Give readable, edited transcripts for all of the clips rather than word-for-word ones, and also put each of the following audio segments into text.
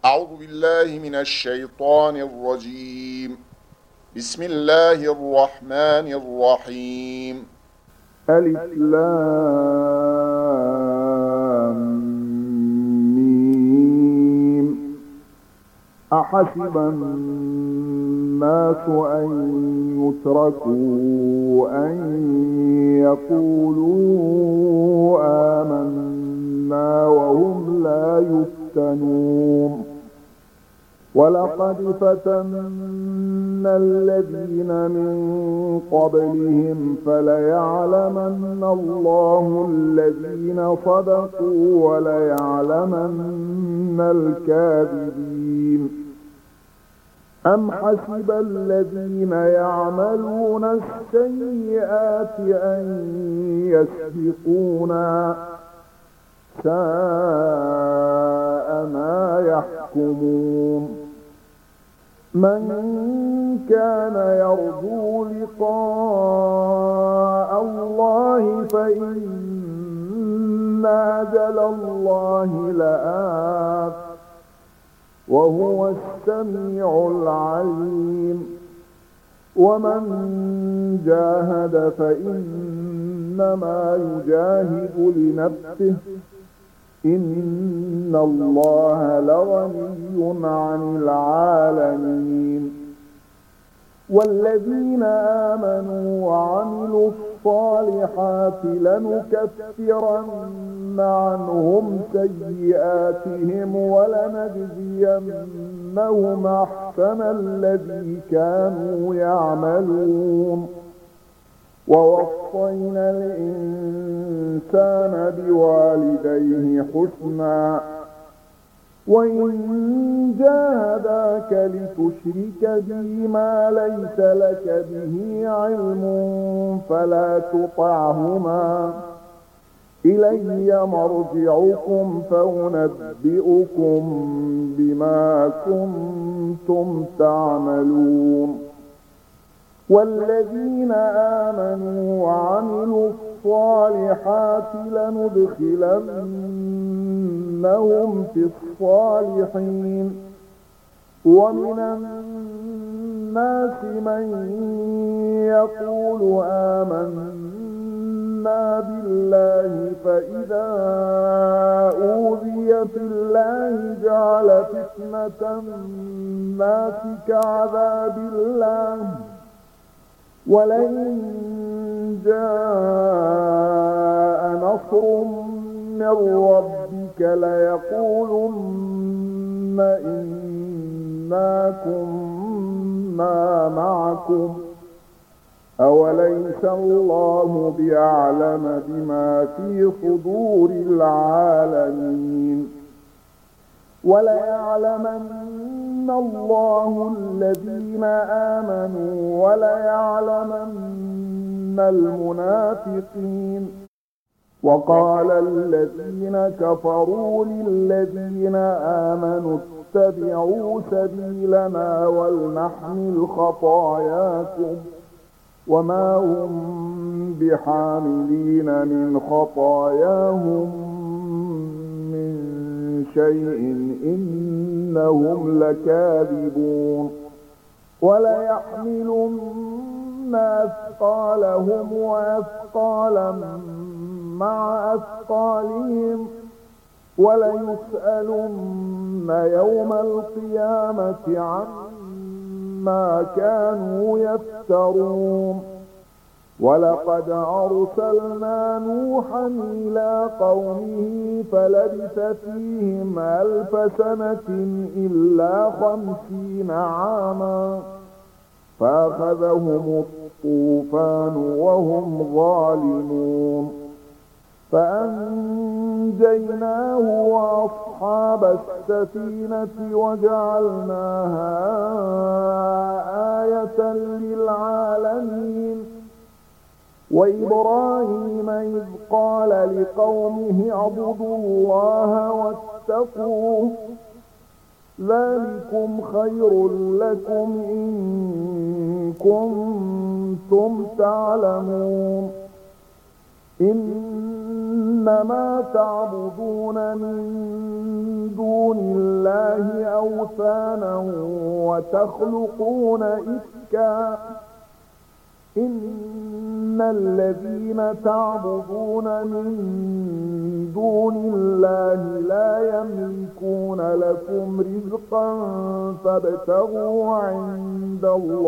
أعوذ بالله من الشيطان الرجيم. بسم الله الرحمن الرحيم. ألف لام ميم. أحسب الناس أن يتركوا أن يقولوا آمنا وهم لا يفتنون. ولقد فتنا الذين من قبلهم فليعلمن الله الذين صدقوا وليعلمن الكاذبين. أم حسب الذين يعملون السيئات أن يسبقونا ساء ما يحكمون. من كان يرجو لقاء الله فإن أجل الله لآت وهو السميع العليم. ومن جاهد فإنما يجاهد لنفسه إن الله لغني عن العالمين. والذين آمنوا وعملوا الصالحات لنكفرن عنهم سيئاتهم ولنجزينهم أحسن الذي كانوا يعملون. ووصينا الإنسان بوالديه حسنا وإن جاهداك لتشرك بي ما ليس لك به علم فلا تطعهما إلي مرجعكم فأنبئكم بما كنتم تعملون. والذين آمنوا وعملوا الصالحات لندخلنهم في الصالحين. ومن الناس من يقول آمنا بالله فإذا أوذي في الله جعل فتنة الناس كعذاب الله ولئن جاء نصر من ربك ليقولن إنا كنا معكم أوليس الله بأعلم بما في صدور العالمين. وليعلمن الله الذين آمنوا وليعلمن المنافقين. وقال الذين كفروا للذين آمنوا اتبعوا سبيلنا ولنحمل خطاياكم وما هم بحاملين من خطاياهم من شيء إنهم لكاذبون. وليحملن أثقالهم وأثقالا مع أثقالهم وليسألن يوم القيامة عما كانوا يفترون. ولقد أرسلنا نوحا إلى قومه فلبث فيهم 1000 سنة إلا 50 عاما فأخذهم الطوفان وهم ظالمون فأنجيناه وأصحاب السفينة وجعلناها آية للعالمين. وإبراهيم إذ قال لقومه اعبدوا الله واتقوه ذلكم خير لكم إن كنتم تعلمون. إنما تعبدون من دون الله الله أوثانا وتخلقون إفكا إن الذين تعبدون من دون الله لا يملكون لكم رزقا فابتغوا عند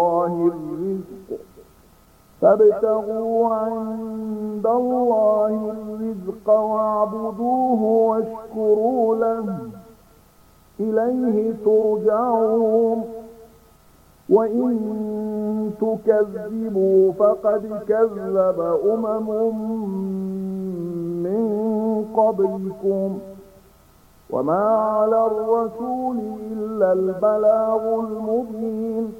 الله الرزق واعبدوه واشكروا له إليه ترجعون وإن تكذبوا فقد كذب من قبلكم وما على الرسول إلا البلاغ المبين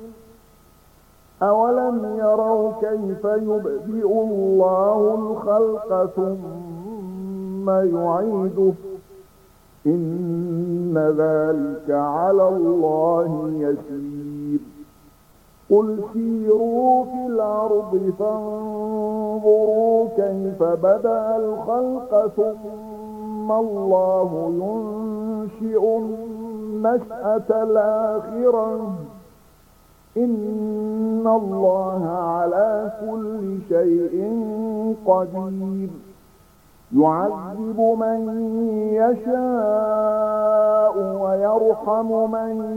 أولم يروا كيف يبدئ الله الخلق ثم يعيده إن ذلك على الله يسير قل سيروا في الأرض فانظروا كيف بدأ الخلق ثم الله ينشئ النشأة الآخرة إن الله على كل شيء قدير يعذب من يشاء ويرحم من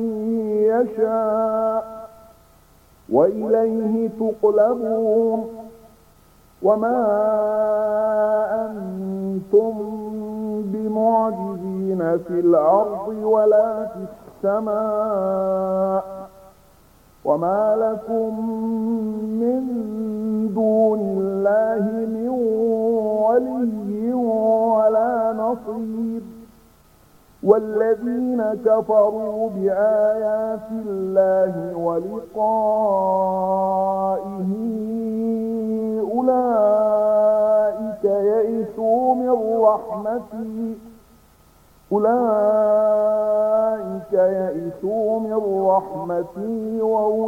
يشاء وإليه تقلبون وما أنتم بمعجزين في الأرض ولا في السماء وما لكم من دون الله من ولي ولا نصير والذين كفروا بآيات الله ولقائه أولئك يئسوا من رحمتي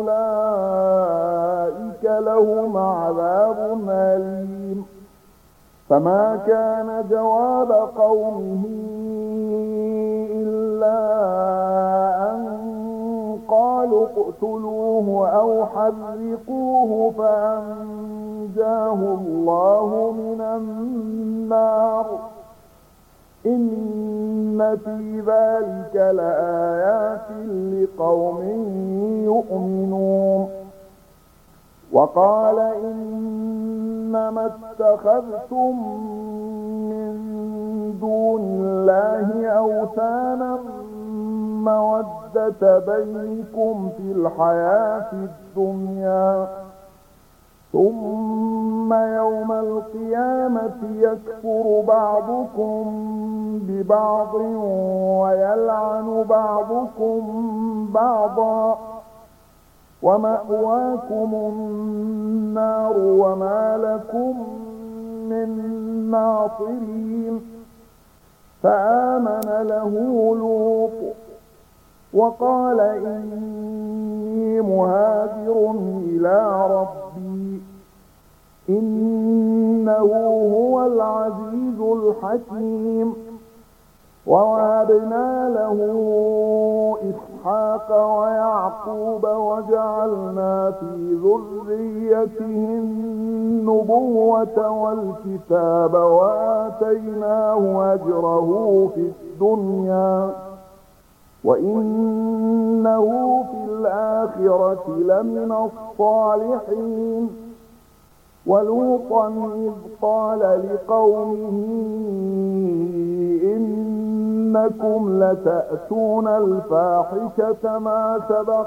وأولئك لهم عذاب أليم فما كان جواب قومه إلا أن قالوا اقتلوه أو حرقوه فأنجاه الله من النار إن في ذلك لآيات لقوم يؤمنون وقال إنما اتخذتم من دون الله أوثانا مودة بينكم في الحياة الدنيا ثم يوم القيامة يكفر بعضكم ببعض ويلعن بعضكم بعضا ومأواكم النار وما لكم من ناصرين فآمن له لوط وقال إني مهاجر إلى ربي إنه هو العزيز الحكيم ووهبنا له إسحاق ويعقوب وجعلنا في ذريته النبوة والكتاب وآتيناه أجره في الدنيا وإنه في الآخرة لمن الصالحين ولوطا إذ قال لقومه إنكم لتأتون الفاحشة ما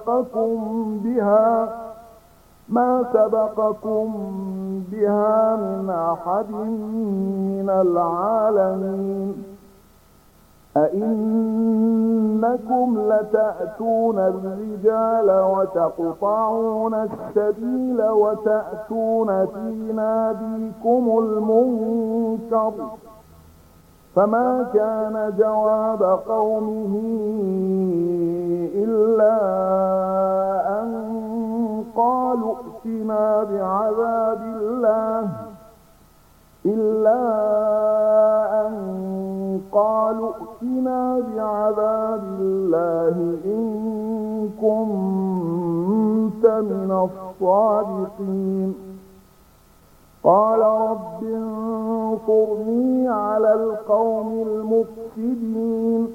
سبقكم بها من أحد من العالمين أئنكم لتأتون الرجال وتقطعون السبيل وتأتون في ناديكم المنكر فما كان جواب قومه إلا أن قالوا ائتنا بعذاب الله قالوا ائتنا بعذاب الله إن كنت من الصادقين قال رب انصرني على القوم المفسدين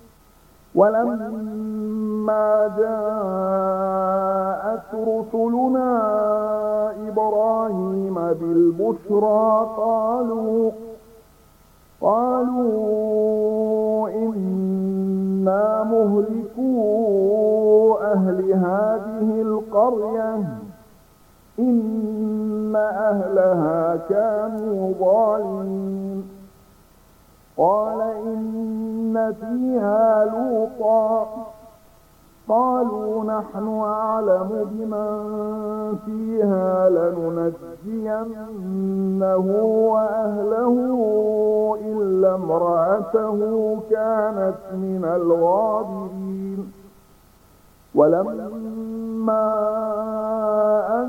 ولما جاءت رسلنا إبراهيم بالبشرى قالوا إنا مهلكو أهل هذه القرية إن أهلها كانوا ظالمين قال إن فيها لوطا قالوا نحن أعلم بمن فيها لننجينه وأهله إلا امرأته كانت من الغابرين ولما أن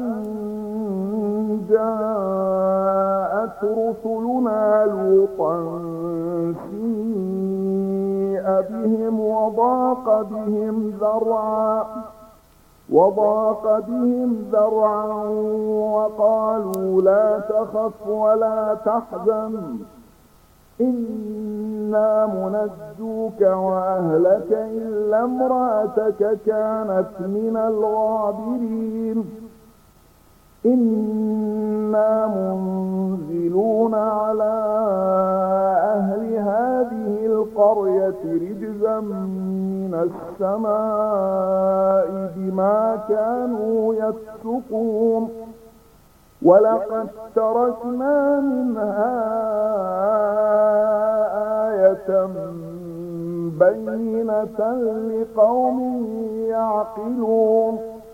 جاءت رسلنا لوطا سيء بهم وضاق بهم ذرعا وقالوا لا تخف ولا تحزن إنا منجوك وأهلك إلا امرأتك كانت من الغابرين إنا منزلون على أهل هذه القرية رجزا من السماء بما كانوا يفسقون ولقد تركنا منها آية بينة لقوم يعقلون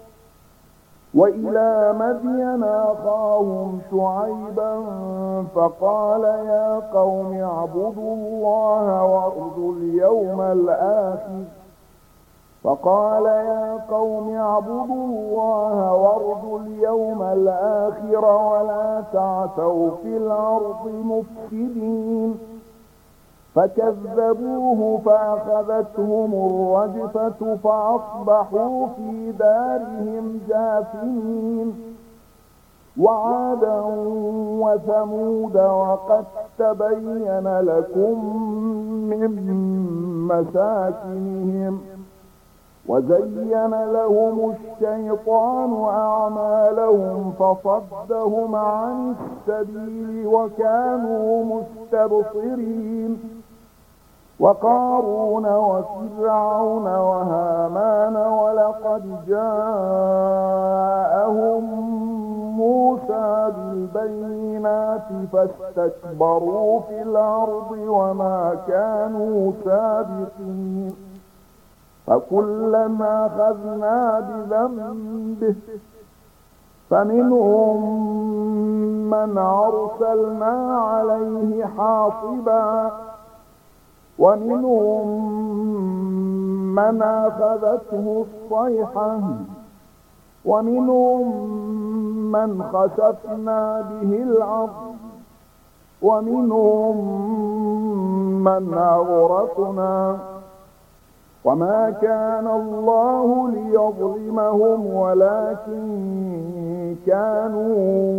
وإلى مدين أخاهم شعيبا فقال يا قوم اعبدوا الله وارجوا اليوم الآخر ولا تعثوا في الأرض مفسدين فكذبوه فأخذتهم الرجفة فأصبحوا في دارهم جاثمين وعادا وثمود وقد تبين لكم من مساكنهم وزين لهم الشيطان أعمالهم فصدهم عن السبيل وكانوا مستبصرين وقارون وفرعون وهامان ولقد جاءهم موسى بالبينات فاستكبروا في الأرض وما كانوا سابقين فكلما أخذنا بذنبه فمنهم من أرسلنا عليه حاصبا ومنهم من أخذته الصيحة ومنهم من خسفنا به الأرض ومنهم من أغرقنا وما كان الله ليظلمهم ولكن كانوا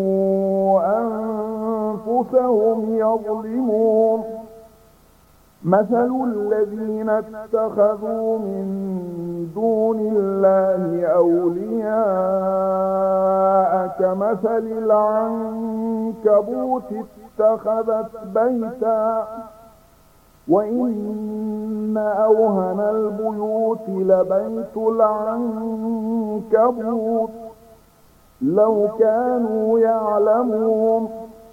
أنفسهم يظلمون مثل الذين اتخذوا من دون الله أولياء كمثل العنكبوت اتخذت بيتا وإن أوهن البيوت لبيت العنكبوت لو كانوا يعلمون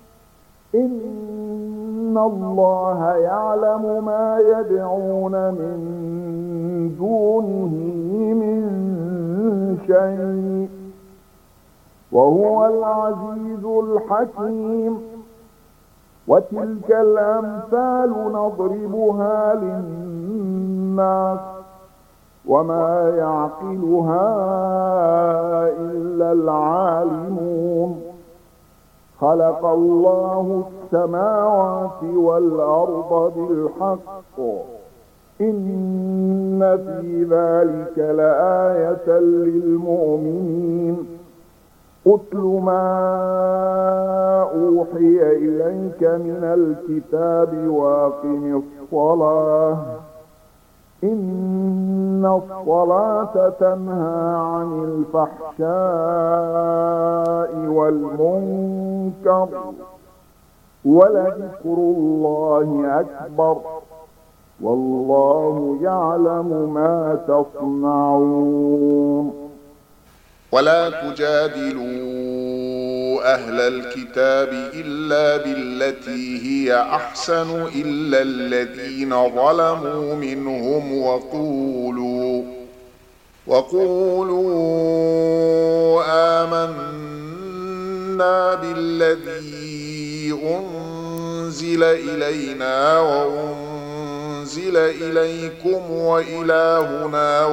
إن الله يعلم ما يدعون من دونه من شيء وهو العزيز الحكيم وتلك الأمثال نضربها للناس وما يعقلها إلا العالمون خلق الله السماوات والأرض بالحق إن في ذلك لآية للمؤمنين أتل ما أوحي إليك من الكتاب وأقم الصلاة إن الصلاة تنهى عن الفحشاء والمنكر ولذكر الله أكبر والله يعلم ما تصنعون. ولا تجادلوا أهل الكتاب إلا بالتي هي أحسن إلا الذين ظلموا منهم وقولوا آمنا بالذي أنزل إلينا وأنزل إليكم وإلهنا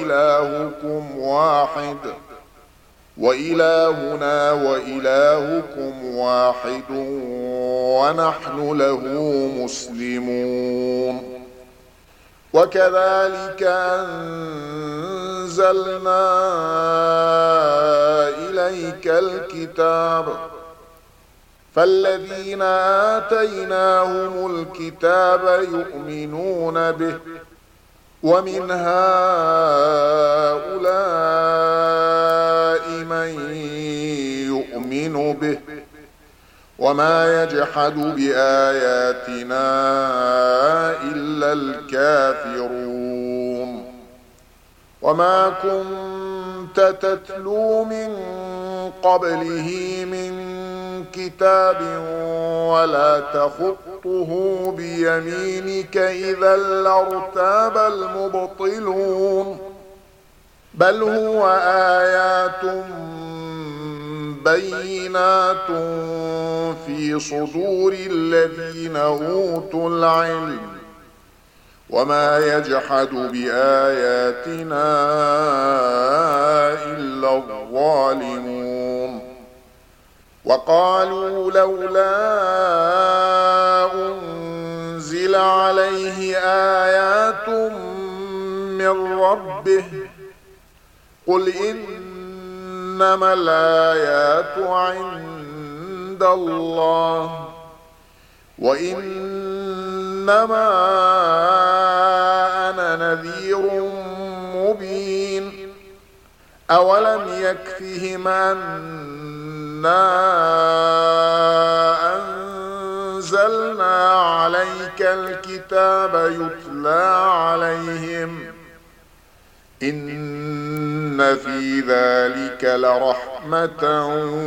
وإلهكم واحد ونحن له مسلمون. وكذلك أنزلنا إليك الكتاب فالذين آتيناهم الكتاب يؤمنون به ومن هؤلاء من يؤمن به وما يجحد بآياتنا إلا الكافرون. وما كنت تتلو من قبله من كتاب ولا تخطه بيمينك إذا لارتاب المبطلون بل هو آيات بينات في صدور الذين أوتوا العلم وما يجحد بآياتنا إلا الظالمون. وقالوا لولا أنزل عليه آيات من ربه قل إنما الآيات عند الله وإنما أنا نذير مبين أولم يكفهم أنا أنزلنا عليك الكتاب يتلى عليهم إن في ذلك لرحمة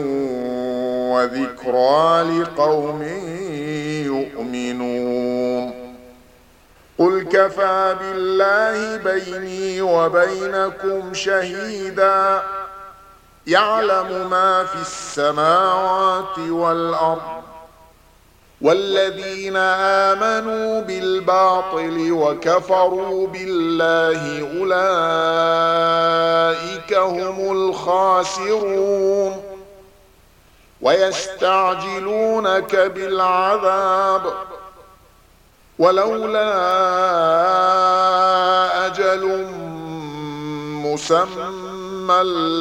وذكرى لقوم يؤمنون. قل كفى بالله بيني وبينكم شهيدا يعلم ما في السماوات والأرض والذين آمنوا بالباطل وكفروا بالله أولئك هم الخاسرون. ويستعجلونك بالعذاب ولولا أجل مسمى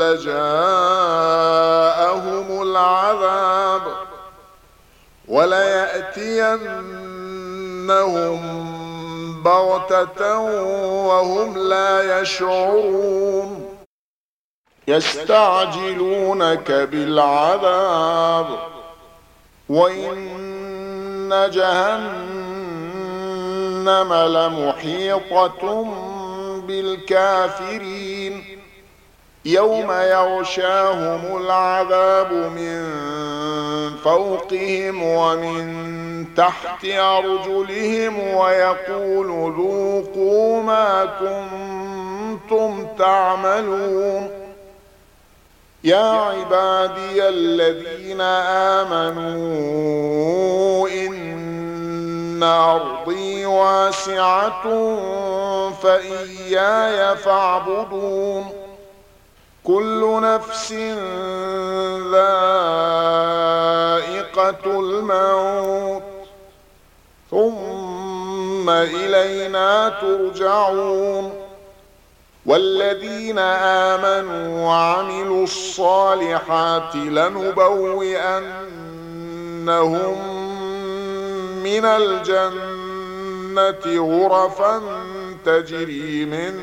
لجاءهم العذاب وليأتينهم بغتة وهم لا يشعرون. يستعجلونك بالعذاب وإن جهنم لمحيطة بالكافرين يوم يغشاهم العذاب من فوقهم ومن تحت أرجلهم ويقول ذوقوا ما كنتم تعملون. يا عبادي الذين آمنوا إن أرضي واسعة فإياي فاعبدون. كل نفس ذائقة ذائقة الموت ثم إلينا ترجعون والذين آمنوا وعملوا الصالحات لنبوئنهم من الجنة غرفا تجري من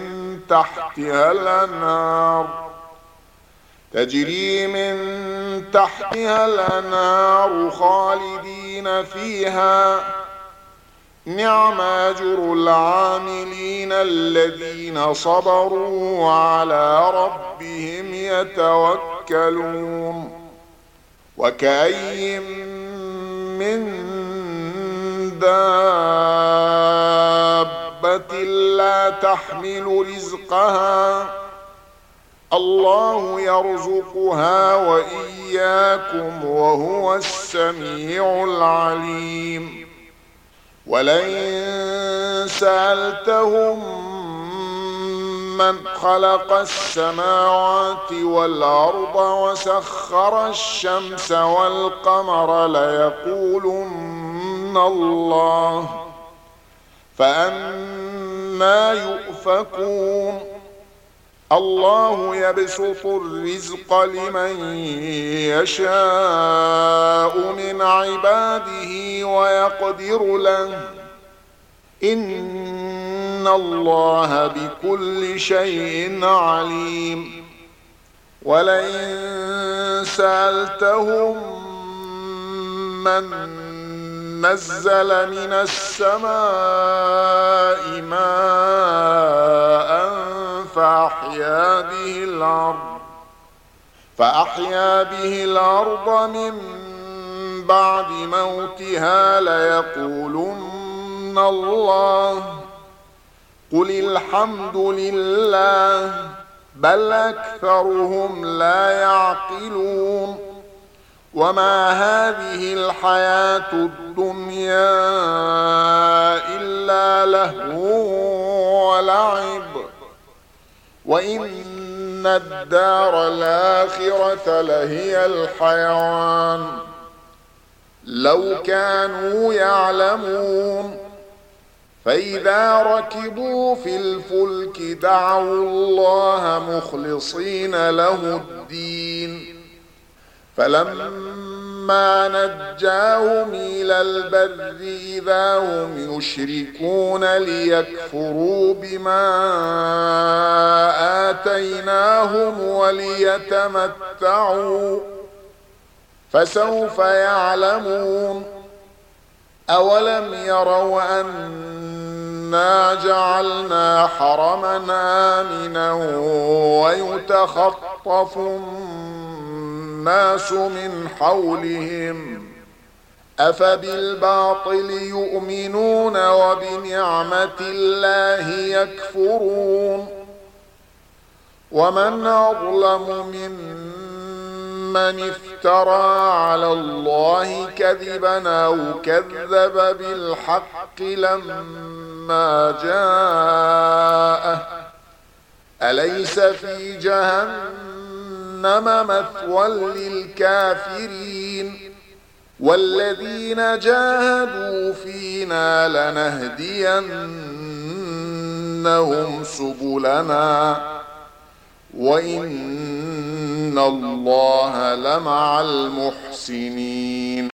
تحتها الأنهار خالدين فيها نعم أجر العاملين الذين صبروا وعلى ربهم يتوكلون وكأي من دابة لا تحمل رزقها الله يرزقها وإياكم وهو السميع العليم ولئن سألتهم من خلق السماوات والأرض وسخر الشمس والقمر ليقولن الله فأنى يؤفكون الله يبسط الرزق لمن يشاء من عباده ويقدر له إن الله بكل شيء عليم ولئن سألتهم من نزل من السماء ماء فأحيا به الأرض من بعد موتها ليقولن الله قل الحمد لله بل أكثرهم لا يعقلون وما هذه الحياة الدنيا إلا لهو ولعب وإن الدار الآخرة لهي الحيوان لو كانوا يعلمون فإذا ركبوا في الفلك دعوا الله مخلصين له الدين فلما نجاهم إلى البر إذا هم يشركون ليكفروا بما آتيناهم وليتمتعوا فسوف يعلمون أولم يروا أنا جعلنا حرما آمنا ويتخطف الناس من حولهم أفبالباطل يؤمنون وبنعمة الله يكفرون ومن أظلم ممن افترى على الله كذبا أو كذب بالحق لما جاءه أليس في جهنم مثوى للكافرين والذين جاهدوا فينا لنهدينهم سبلنا وإن الله لمع المحسنين.